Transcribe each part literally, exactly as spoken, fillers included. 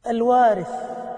الوارث.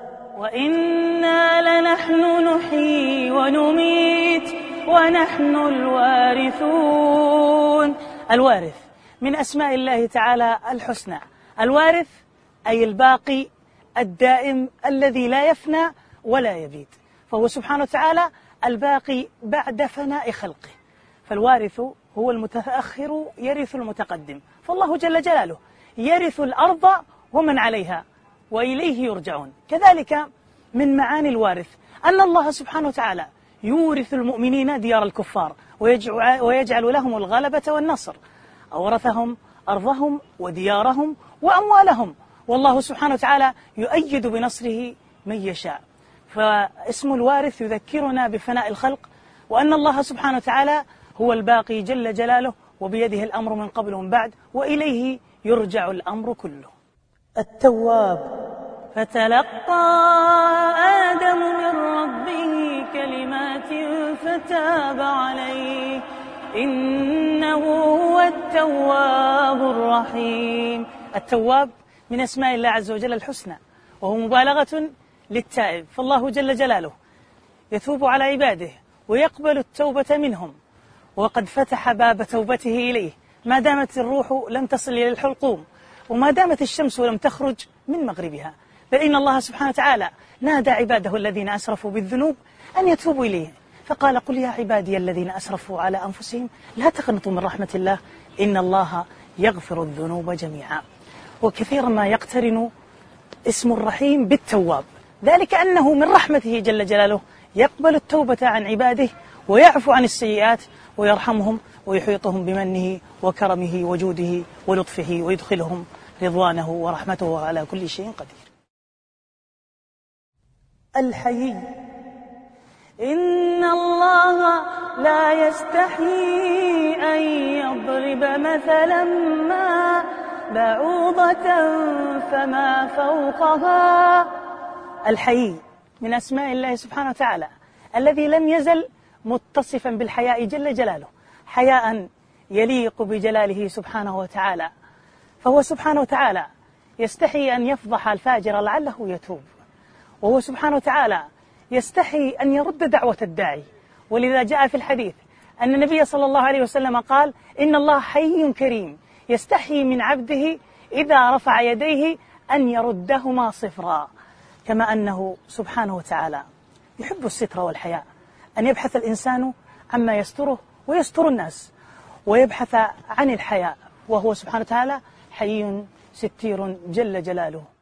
وإنا لنحن نحيي ونميت ونحن الوارثون. الوارث من أسماء الله تعالى الحسنى. الوارث أي الباقي الدائم الذي لا يفنى ولا يبيد، فهو سبحانه وتعالى الباقي بعد فناء خلقه. فالوارث هو المتأخر يرث المتقدم، فالله جل جلاله يرث الأرض ومن عليها وإليه يرجعون. كذلك من معاني الوارث أن الله سبحانه وتعالى يورث المؤمنين ديار الكفار ويجعل لهم الغلبة والنصر. أورثهم أرضهم وديارهم وأموالهم، والله سبحانه وتعالى يؤيد بنصره من يشاء. فاسم الوارث يذكرنا بفناء الخلق، وأن الله سبحانه وتعالى هو الباقي جل جلاله، وبيده الأمر من قبل ومن بعد، وإليه يرجع الأمر كله. التواب. فتلقى آدم من ربه كلمات فتاب عليه إنه هو التواب الرحيم. التواب من أسماء الله عز وجل الحسنى، وهو مبالغة للتائب، فالله جل جلاله يتوب على عباده ويقبل التوبة منهم، وقد فتح باب توبته إليه ما دامت الروح لم تصل إلى الحلقوم، وما دامت الشمس لم تخرج من مغربها. بل إن الله سبحانه وتعالى نادى عباده الذين أسرفوا بالذنوب أن يتوبوا إليه، فقال: قل يا عبادي الذين أسرفوا على أنفسهم لا تقنطوا من رحمة الله إن الله يغفر الذنوب جميعا. وكثيرا ما يقترن اسم الرحيم بالتواب، ذلك أنه من رحمته جل جلاله يقبل التوبة عن عباده ويعفو عن السيئات ويرحمهم ويحيطهم بمنه وكرمه وجوده ولطفه ويدخلهم رضوانه ورحمته على كل شيء قدير. الحيي. إن الله لا يستحيي أن يضرب مثلا ما بعوضة فما فوقها. الحيي من أسماء الله سبحانه وتعالى الذي لم يزل متصفا بالحياء جل جلاله، حياء يليق بجلاله سبحانه وتعالى، فهو سبحانه وتعالى يستحي أن يفضح الفاجر لعله يتوب، وهو سبحانه وتعالى يستحي أن يرد دعوة الداعي. ولذا جاء في الحديث أن النبي صلى الله عليه وسلم قال: إن الله حي كريم يستحي من عبده إذا رفع يديه أن يردهما صفرا. كما أنه سبحانه وتعالى يحب الستر والحياء، أن يبحث الإنسان عما يستره ويستر الناس، ويبحث عن الحياء، وهو سبحانه وتعالى حي ستير جل جلاله.